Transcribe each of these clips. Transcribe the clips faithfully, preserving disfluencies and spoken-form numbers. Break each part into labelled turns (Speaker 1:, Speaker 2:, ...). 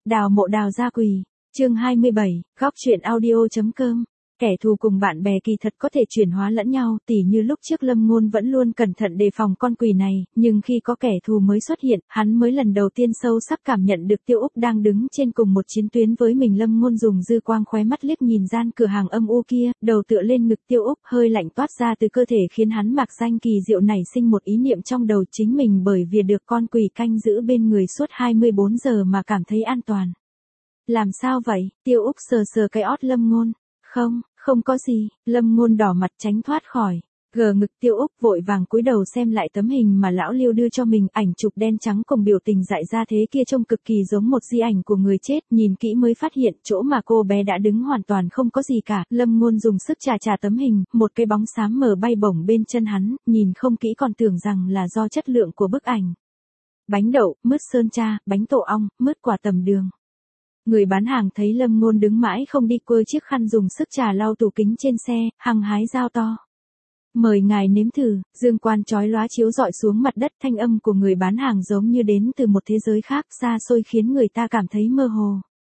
Speaker 1: Đào mộ đào gia quỳ, chương hai mươi bảy, góc truyện audio.com. Kẻ thù cùng bạn bè kỳ thật có thể chuyển hóa lẫn nhau, tỉ như lúc trước Lâm Ngôn vẫn luôn cẩn thận đề phòng con quỷ này, nhưng khi có kẻ thù mới xuất hiện, hắn mới lần đầu tiên sâu sắc cảm nhận được Tiêu Úc đang đứng trên cùng một chiến tuyến với mình. Lâm Ngôn dùng dư quang khóe mắt liếc nhìn gian cửa hàng âm u kia, đầu tựa lên ngực Tiêu Úc, hơi lạnh toát ra từ cơ thể khiến hắn mạc danh kỳ diệu nảy sinh một ý niệm trong đầu, chính mình bởi vì được con quỷ canh giữ bên người suốt hai mươi bốn giờ mà cảm thấy an toàn. Làm sao vậy? Tiêu Úc sờ sờ cái ót Lâm Ngôn. Không, không có gì. Lâm Ngôn đỏ mặt tránh thoát khỏi. Gờ ngực Tiêu Úc vội vàng cúi đầu xem lại tấm hình mà lão Lưu đưa cho mình, ảnh chụp đen trắng cùng biểu tình dại ra thế kia trông cực kỳ giống một di ảnh của người chết, nhìn kỹ mới phát hiện chỗ mà cô bé đã đứng hoàn toàn không có gì cả. Lâm Ngôn dùng sức chà chà tấm hình, một cái bóng xám mờ bay bổng bên chân hắn, nhìn không kỹ còn tưởng rằng là do chất lượng của bức ảnh. Bánh đậu, mứt sơn tra, bánh tổ ong, mứt quả tầm đường. Người bán hàng thấy Lâm Ngôn đứng mãi không đi, quơ chiếc khăn dùng sức trà lau tủ kính trên xe, hăng hái giao to. Mời ngài nếm thử. Dương quan chói lóa chiếu rọi xuống mặt đất, thanh âm của người bán hàng giống như đến từ một thế giới khác xa xôi khiến người ta cảm thấy mơ hồ.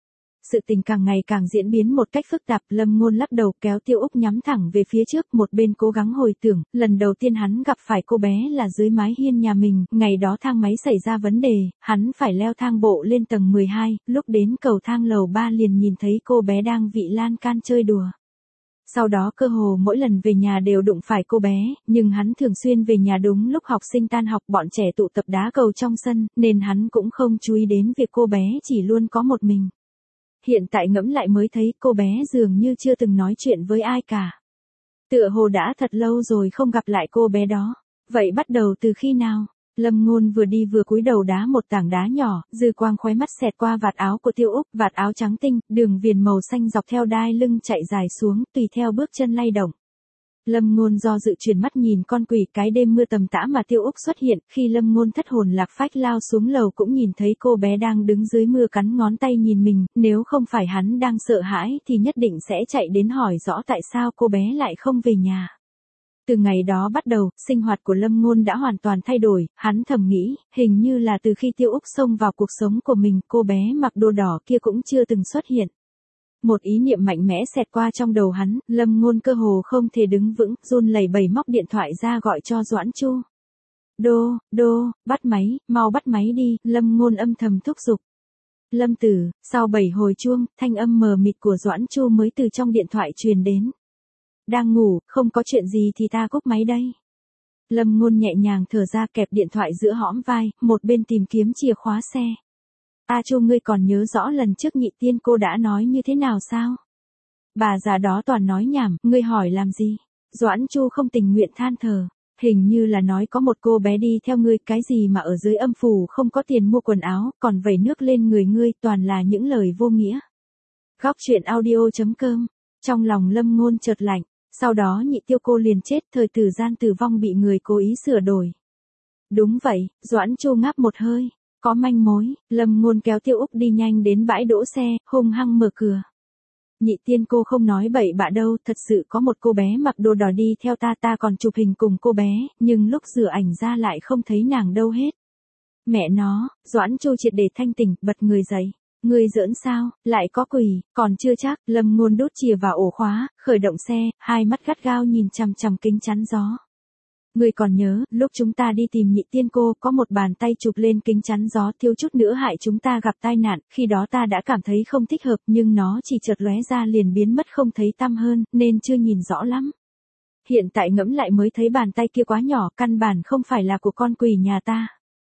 Speaker 1: Sự tình càng ngày càng diễn biến một cách phức tạp. Lâm Ngôn lắc đầu kéo Tiêu Úc nhắm thẳng về phía trước, một bên cố gắng hồi tưởng, lần đầu tiên hắn gặp phải cô bé là dưới mái hiên nhà mình, ngày đó thang máy xảy ra vấn đề, hắn phải leo thang bộ lên tầng mười hai, lúc đến cầu thang lầu ba liền nhìn thấy cô bé đang vị lan can chơi đùa. Sau đó cơ hồ mỗi lần về nhà đều đụng phải cô bé, nhưng hắn thường xuyên về nhà đúng lúc học sinh tan học, bọn trẻ tụ tập đá cầu trong sân, nên hắn cũng không chú ý đến việc cô bé chỉ luôn có một mình. Hiện tại ngẫm lại mới thấy cô bé dường như chưa từng nói chuyện với ai cả. Tựa hồ đã thật lâu rồi không gặp lại cô bé đó. Vậy bắt đầu từ khi nào? Lâm Ngôn vừa đi vừa cúi đầu đá một tảng đá nhỏ, dư quang khóe mắt xẹt qua vạt áo của Tiêu Úc, vạt áo trắng tinh, đường viền màu xanh dọc theo đai lưng chạy dài xuống, tùy theo bước chân lay động. Lâm Ngôn do dự chuyển mắt nhìn con quỷ. Cái đêm mưa tầm tã mà Tiêu Úc xuất hiện, khi Lâm Ngôn thất hồn lạc phách lao xuống lầu cũng nhìn thấy cô bé đang đứng dưới mưa cắn ngón tay nhìn mình, nếu không phải hắn đang sợ hãi thì nhất định sẽ chạy đến hỏi rõ tại sao cô bé lại không về nhà. Từ ngày đó bắt đầu, sinh hoạt của Lâm Ngôn đã hoàn toàn thay đổi, hắn thầm nghĩ, hình như là từ khi Tiêu Úc xông vào cuộc sống của mình, cô bé mặc đồ đỏ kia cũng chưa từng xuất hiện. Một ý niệm mạnh mẽ xẹt qua trong đầu hắn, Lâm Ngôn cơ hồ không thể đứng vững, run lẩy bẩy móc điện thoại ra gọi cho Doãn Chu. Đô, đô, bắt máy, mau bắt máy đi. Lâm Ngôn âm thầm thúc giục. Lâm Tử, sau bảy hồi chuông, thanh âm mờ mịt của Doãn Chu mới từ trong điện thoại truyền đến. Đang ngủ, không có chuyện gì thì ta cúp máy đây. Lâm Ngôn nhẹ nhàng thở ra, kẹp điện thoại giữa hõm vai, một bên tìm kiếm chìa khóa xe. A Chu, ngươi còn nhớ rõ lần trước Nhị Tiên cô đã nói như thế nào sao? Bà già đó toàn nói nhảm, ngươi hỏi làm gì? Doãn Chu không tình nguyện than thở. Hình như là nói có một cô bé đi theo ngươi, cái gì mà ở dưới âm phủ không có tiền mua quần áo, còn vẩy nước lên người ngươi, toàn là những lời vô nghĩa. Góc truyện audio.com. Trong lòng Lâm Ngôn chợt lạnh, sau đó Nhị Tiêu cô liền chết, thời tử gian tử vong bị người cố ý sửa đổi. Đúng vậy. Doãn Chu ngáp một hơi. Có manh mối. Lâm Ngôn kéo Tiêu Úc đi nhanh đến bãi đỗ xe, hung hăng mở cửa. Nhị Tiên cô không nói bậy bạ đâu, thật sự có một cô bé mặc đồ đỏ đi theo ta, ta còn chụp hình cùng cô bé, nhưng lúc rửa ảnh ra lại không thấy nàng đâu hết. Mẹ nó. Doãn Chu triệt để thanh tỉnh, bật người dậy. Ngươi giỡn sao? Lại có quỷ? Còn chưa chắc. Lâm Ngôn đút chìa vào ổ khóa, khởi động xe, hai mắt gắt gao nhìn chằm chằm kính chắn gió. Ngươi còn nhớ, lúc chúng ta đi tìm Nhị Tiên cô, có một bàn tay chụp lên kính chắn gió, thiếu chút nữa hại chúng ta gặp tai nạn, khi đó ta đã cảm thấy không thích hợp, nhưng nó chỉ chợt lóe ra liền biến mất không thấy tăm hơn, nên chưa nhìn rõ lắm. Hiện tại ngẫm lại mới thấy bàn tay kia quá nhỏ, căn bản không phải là của con quỷ nhà ta.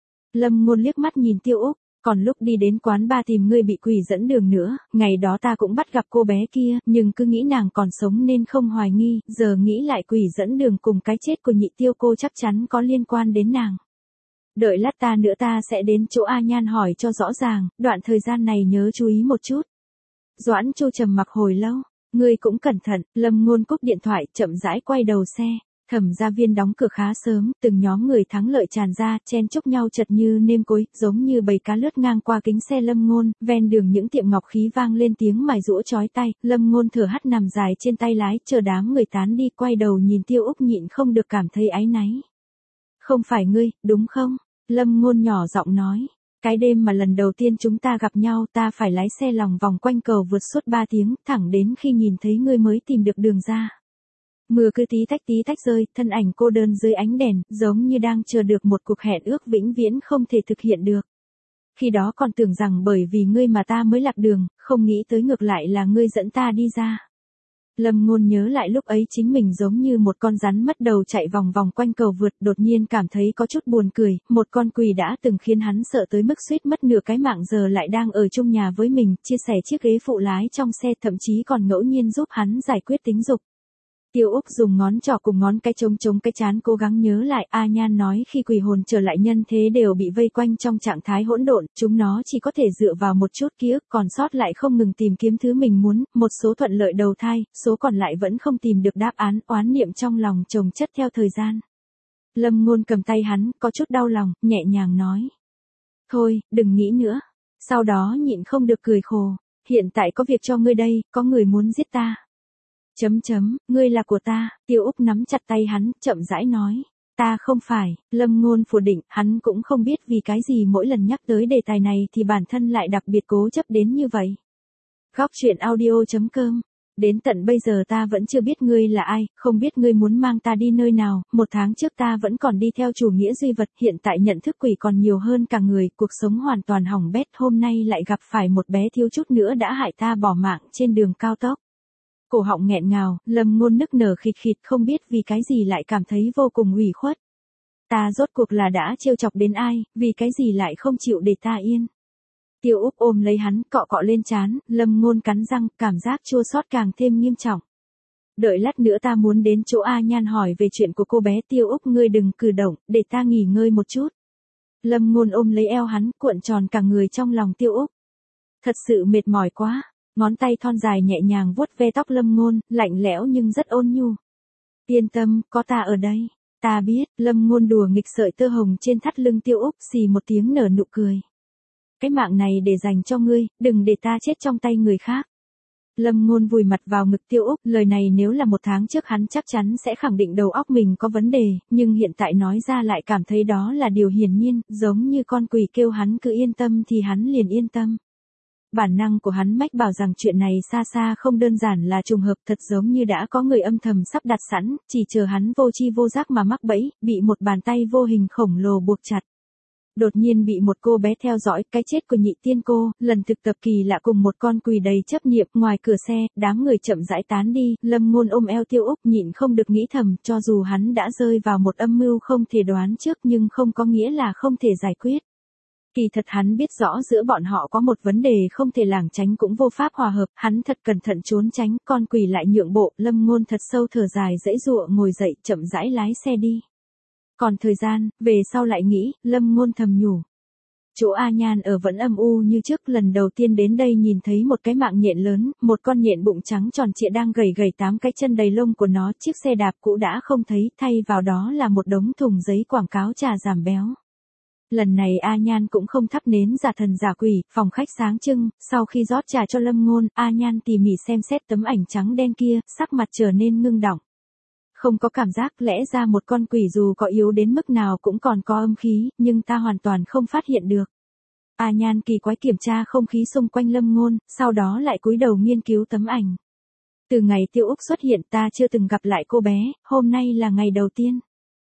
Speaker 1: Lâm Ngôn liếc mắt nhìn Tiêu Úc. Còn lúc đi đến quán ba tìm ngươi bị quỷ dẫn đường nữa, ngày đó ta cũng bắt gặp cô bé kia, nhưng cứ nghĩ nàng còn sống nên không hoài nghi, giờ nghĩ lại quỷ dẫn đường cùng cái chết của Nhị Tiêu cô chắc chắn có liên quan đến nàng. Đợi lát ta nữa ta sẽ đến chỗ A Nhan hỏi cho rõ ràng, đoạn thời gian này nhớ chú ý một chút. Doãn Chu trầm mặc hồi lâu, ngươi cũng cẩn thận. Lâm Ngôn cúp điện thoại, chậm rãi quay đầu xe. Thẩm gia viên đóng cửa khá sớm, từng nhóm người thắng lợi tràn ra, chen chúc nhau chật như nêm cối, giống như bầy cá lướt ngang qua kính xe Lâm Ngôn, ven đường những tiệm ngọc khí vang lên tiếng mài giũa chói tai, Lâm Ngôn thở hắt nằm dài trên tay lái, chờ đám người tán đi, quay đầu nhìn Tiêu Úc nhịn không được cảm thấy áy náy. Không phải ngươi, đúng không? Lâm Ngôn nhỏ giọng nói. Cái đêm mà lần đầu tiên chúng ta gặp nhau ta phải lái xe lòng vòng quanh cầu vượt suốt ba tiếng, thẳng đến khi nhìn thấy ngươi mới tìm được đường ra. Mưa cứ tí tách tí tách rơi, thân ảnh cô đơn dưới ánh đèn, giống như đang chờ được một cuộc hẹn ước vĩnh viễn không thể thực hiện được. Khi đó còn tưởng rằng bởi vì ngươi mà ta mới lạc đường, không nghĩ tới ngược lại là ngươi dẫn ta đi ra. Lâm Ngôn nhớ lại lúc ấy chính mình giống như một con rắn mất đầu chạy vòng vòng quanh cầu vượt, đột nhiên cảm thấy có chút buồn cười, một con quỷ đã từng khiến hắn sợ tới mức suýt mất nửa cái mạng giờ lại đang ở chung nhà với mình, chia sẻ chiếc ghế phụ lái trong xe, thậm chí còn ngẫu nhiên giúp hắn giải quyết tính dục. Tiêu Úc dùng ngón trỏ cùng ngón cái chống chống cái trán cố gắng nhớ lại, A Nhan nói khi quỷ hồn trở lại nhân thế đều bị vây quanh trong trạng thái hỗn độn, chúng nó chỉ có thể dựa vào một chút ký ức còn sót lại không ngừng tìm kiếm thứ mình muốn, một số thuận lợi đầu thai, số còn lại vẫn không tìm được đáp án, oán niệm trong lòng chồng chất theo thời gian. Lâm Ngôn cầm tay hắn, có chút đau lòng, nhẹ nhàng nói. Thôi, đừng nghĩ nữa. Sau đó nhịn không được cười khổ. Hiện tại có việc cho ngươi đây, có người muốn giết ta. Chấm chấm, ngươi là của ta, Tiêu Úc nắm chặt tay hắn, chậm rãi nói. Ta không phải, Lâm Ngôn phủ định, hắn cũng không biết vì cái gì mỗi lần nhắc tới đề tài này thì bản thân lại đặc biệt cố chấp đến như vậy. Góc truyện audio chấm com. Đến tận bây giờ ta vẫn chưa biết ngươi là ai, không biết ngươi muốn mang ta đi nơi nào, một tháng trước ta vẫn còn đi theo chủ nghĩa duy vật, hiện tại nhận thức quỷ còn nhiều hơn cả người, cuộc sống hoàn toàn hỏng bét, hôm nay lại gặp phải một bé thiếu chút nữa đã hại ta bỏ mạng trên đường cao tốc. Cổ họng nghẹn ngào, Lâm Ngôn nức nở khịt khịt không biết vì cái gì lại cảm thấy vô cùng ủy khuất. Ta rốt cuộc là đã trêu chọc đến ai, vì cái gì lại không chịu để ta yên. Tiêu Úc ôm lấy hắn, cọ cọ lên trán, Lâm Ngôn cắn răng, cảm giác chua xót càng thêm nghiêm trọng. Đợi lát nữa ta muốn đến chỗ A Nhan hỏi về chuyện của cô bé. Tiêu Úc ngươi đừng cử động, để ta nghỉ ngơi một chút. Lâm Ngôn ôm lấy eo hắn, cuộn tròn cả người trong lòng Tiêu Úc. Thật sự mệt mỏi quá. Ngón tay thon dài nhẹ nhàng vuốt ve tóc Lâm Ngôn, lạnh lẽo nhưng rất ôn nhu. Yên tâm, có ta ở đây. Ta biết, Lâm Ngôn đùa nghịch sợi tơ hồng trên thắt lưng Tiêu Úc, xì một tiếng nở nụ cười. Cái mạng này để dành cho ngươi, đừng để ta chết trong tay người khác. Lâm Ngôn vùi mặt vào ngực Tiêu Úc, lời này nếu là một tháng trước hắn chắc chắn sẽ khẳng định đầu óc mình có vấn đề, nhưng hiện tại nói ra lại cảm thấy đó là điều hiển nhiên, giống như con quỷ kêu hắn cứ yên tâm thì hắn liền yên tâm. Bản năng của hắn mách bảo rằng chuyện này xa xa không đơn giản là trùng hợp, thật giống như đã có người âm thầm sắp đặt sẵn, chỉ chờ hắn vô tri vô giác mà mắc bẫy, bị một bàn tay vô hình khổng lồ buộc chặt. Đột nhiên bị một cô bé theo dõi, cái chết của nhị tiên cô, lần thực tập kỳ lạ cùng một con quỷ đầy chấp niệm, ngoài cửa xe, đám người chậm rãi tán đi, Lâm Ngôn ôm eo Tiêu Úc nhịn không được nghĩ thầm, cho dù hắn đã rơi vào một âm mưu không thể đoán trước nhưng không có nghĩa là không thể giải quyết. Kỳ thật hắn biết rõ giữa bọn họ có một vấn đề không thể lảng tránh cũng vô pháp hòa hợp, hắn thật cẩn thận trốn tránh, con quỷ lại nhượng bộ, Lâm Ngôn thật sâu thở dài dãy dụa ngồi dậy, chậm rãi lái xe đi. Còn thời gian, về sau lại nghĩ, Lâm Ngôn thầm nhủ. Chỗ A Nhan ở vẫn âm u như trước, lần đầu tiên đến đây nhìn thấy một cái mạng nhện lớn, một con nhện bụng trắng tròn trịa đang gầy gầy tám cái chân đầy lông của nó, chiếc xe đạp cũ đã không thấy, thay vào đó là một đống thùng giấy quảng cáo trà giảm béo. Lần này A Nhan cũng không thắp nến giả thần giả quỷ, phòng khách sáng trưng, sau khi rót trà cho Lâm Ngôn, A Nhan tỉ mỉ xem xét tấm ảnh trắng đen kia, sắc mặt trở nên ngưng đọng. Không có cảm giác, lẽ ra một con quỷ dù có yếu đến mức nào cũng còn có âm khí, nhưng ta hoàn toàn không phát hiện được. A Nhan kỳ quái kiểm tra không khí xung quanh Lâm Ngôn, sau đó lại cúi đầu nghiên cứu tấm ảnh. Từ ngày Tiêu Úc xuất hiện ta chưa từng gặp lại cô bé, hôm nay là ngày đầu tiên.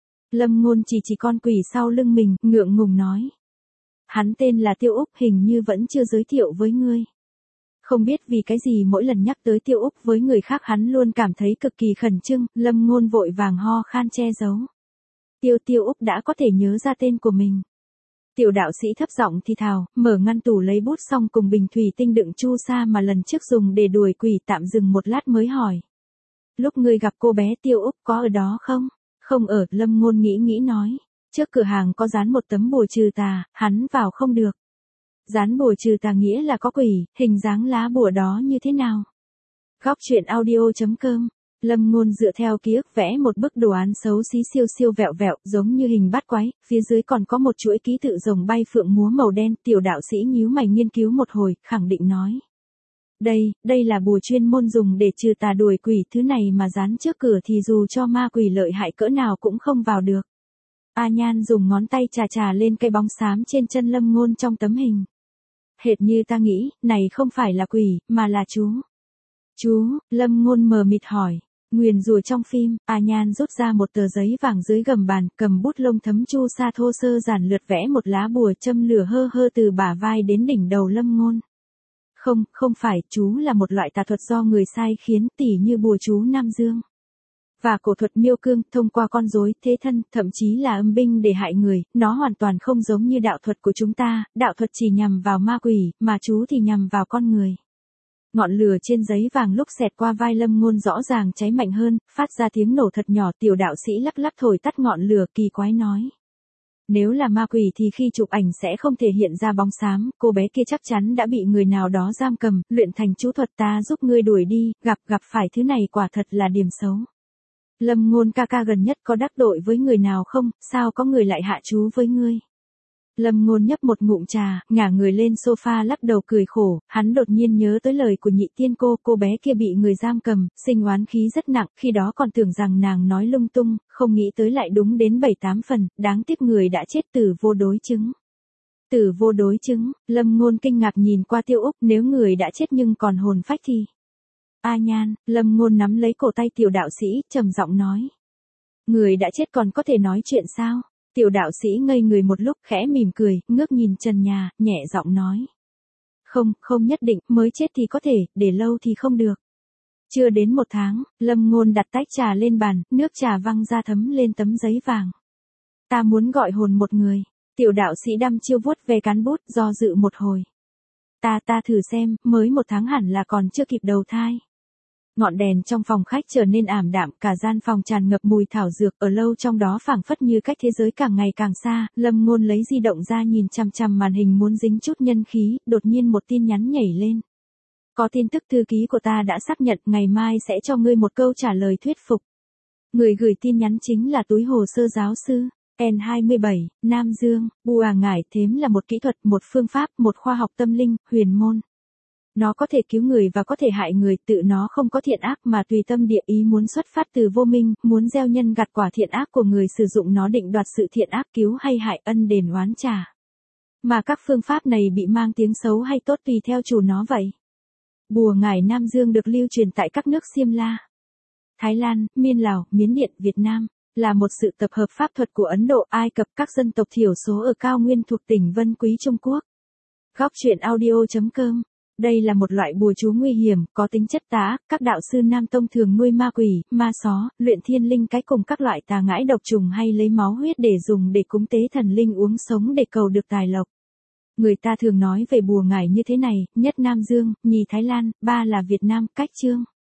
Speaker 1: Lâm Ngôn chỉ chỉ con quỷ sau lưng mình, ngượng ngùng nói. Hắn tên là Tiêu Úc, hình như vẫn chưa giới thiệu với ngươi. Không biết vì cái gì mỗi lần nhắc tới Tiêu Úc với người khác hắn luôn cảm thấy cực kỳ khẩn trương, Lâm Ngôn vội vàng ho khan che giấu. Tiêu Tiêu Úc đã có thể nhớ ra tên của mình. Tiểu đạo sĩ thấp giọng thì thào, mở ngăn tủ lấy bút xong cùng bình thủy tinh đựng chu sa mà lần trước dùng để đuổi quỷ, tạm dừng một lát mới hỏi. Lúc ngươi gặp cô bé Tiêu Úc có ở đó không? Không ở, Lâm Ngôn nghĩ nghĩ nói. Trước cửa hàng có dán một tấm bùa trừ tà, hắn vào không được. Dán bùa trừ tà nghĩa là có quỷ, hình dáng lá bùa đó như thế nào? Góc truyện audio chấm com. Lâm Ngôn dựa theo ký ức vẽ một bức đồ án xấu xí siêu siêu vẹo vẹo, giống như hình bát quái, phía dưới còn có một chuỗi ký tự rồng bay phượng múa màu đen, tiểu đạo sĩ nhíu mày nghiên cứu một hồi, khẳng định nói. Đây, đây là bùa chuyên môn dùng để trừ tà đuổi quỷ, thứ này mà dán trước cửa thì dù cho ma quỷ lợi hại cỡ nào cũng không vào được. A Nhan dùng ngón tay chà chà lên cái bóng xám trên chân Lâm Ngôn trong tấm hình. Hệt như ta nghĩ, này không phải là quỷ, mà là chú. Chú, Lâm Ngôn mờ mịt hỏi. Nguyền rủa trong phim, A Nhan rút ra một tờ giấy vàng dưới gầm bàn, cầm bút lông thấm chu sa thô sơ giản lượt vẽ một lá bùa châm lửa hơ hơ từ bả vai đến đỉnh đầu Lâm Ngôn. Không, không phải, chú là một loại tà thuật do người sai khiến, tỉ như bùa chú Nam Dương. Và cổ thuật miêu cương, thông qua con rối, thế thân, thậm chí là âm binh để hại người, nó hoàn toàn không giống như đạo thuật của chúng ta, đạo thuật chỉ nhằm vào ma quỷ, mà chú thì nhằm vào con người. Ngọn lửa trên giấy vàng lúc xẹt qua vai Lâm Ngôn rõ ràng cháy mạnh hơn, phát ra tiếng nổ thật nhỏ. Tiểu đạo sĩ lắc lắc thổi tắt ngọn lửa, kỳ quái nói. Nếu là ma quỷ thì khi chụp ảnh sẽ không thể hiện ra bóng xám, cô bé kia chắc chắn đã bị người nào đó giam cầm, luyện thành chú thuật, ta giúp ngươi đuổi đi, gặp gặp phải thứ này quả thật là điểm xấu. Lâm Ngôn ca ca gần nhất có đắc tội với người nào không, sao có người lại hạ chú với ngươi? Lâm Ngôn nhấp một ngụm trà, ngả người lên sofa lắc đầu cười khổ, hắn đột nhiên nhớ tới lời của nhị tiên cô, cô bé kia bị người giam cầm, sinh oán khí rất nặng, khi đó còn tưởng rằng nàng nói lung tung, không nghĩ tới lại đúng đến bảy tám phần, đáng tiếc người đã chết tử vô đối chứng. Tử vô đối chứng, Lâm Ngôn kinh ngạc nhìn qua Tiêu Úc, nếu người đã chết nhưng còn hồn phách thì... A Nhan, Lâm Ngôn nắm lấy cổ tay tiểu đạo sĩ, trầm giọng nói. Người đã chết còn có thể nói chuyện sao? Tiểu đạo sĩ ngây người một lúc, khẽ mỉm cười, ngước nhìn trần nhà, nhẹ giọng nói. Không, không nhất định, mới chết thì có thể, để lâu thì không được. Chưa đến một tháng, Lâm Ngôn đặt tách trà lên bàn, nước trà văng ra thấm lên tấm giấy vàng. Ta muốn gọi hồn một người. Tiểu đạo sĩ đăm chiêu vuốt về cán bút, do dự một hồi. Ta ta thử xem, mới một tháng hẳn là còn chưa kịp đầu thai. Ngọn đèn trong phòng khách trở nên ảm đạm, cả gian phòng tràn ngập mùi thảo dược, ở lâu trong đó phảng phất như cách thế giới càng ngày càng xa. Lâm Ngôn lấy di động ra nhìn chằm chằm màn hình muốn dính chút nhân khí, đột nhiên một tin nhắn nhảy lên. Có tin tức thư ký của ta đã xác nhận, ngày mai sẽ cho ngươi một câu trả lời thuyết phục. Người gửi tin nhắn chính là túi hồ sơ giáo sư. N hai mươi bảy, Nam Dương, bùa ngải thếm là một kỹ thuật, một phương pháp, một khoa học tâm linh, huyền môn. Nó có thể cứu người và có thể hại người, tự nó không có thiện ác mà tùy tâm địa ý muốn xuất phát từ vô minh, muốn gieo nhân gặt quả thiện ác của người sử dụng nó định đoạt sự thiện ác, cứu hay hại, ân đền oán trả. Mà các phương pháp này bị mang tiếng xấu hay tốt tùy theo chủ nó vậy. Bùa ngải Nam Dương được lưu truyền tại các nước Xiêm La, Thái Lan, Miên Lào, Miến Điện, Việt Nam, là một sự tập hợp pháp thuật của Ấn Độ, Ai Cập, các dân tộc thiểu số ở cao nguyên thuộc tỉnh Vân Quý, Trung Quốc. Góc truyện audio chấm com. Đây là một loại bùa chú nguy hiểm, có tính chất tà ác, các đạo sư Nam Tông thường nuôi ma quỷ, ma só, luyện thiên linh cái cùng các loại tà ngãi độc trùng hay lấy máu huyết để dùng để cúng tế thần linh uống sống để cầu được tài lộc. Người ta thường nói về bùa ngải như thế này, nhất Nam Dương, nhì Thái Lan, ba là Việt Nam, cách chương.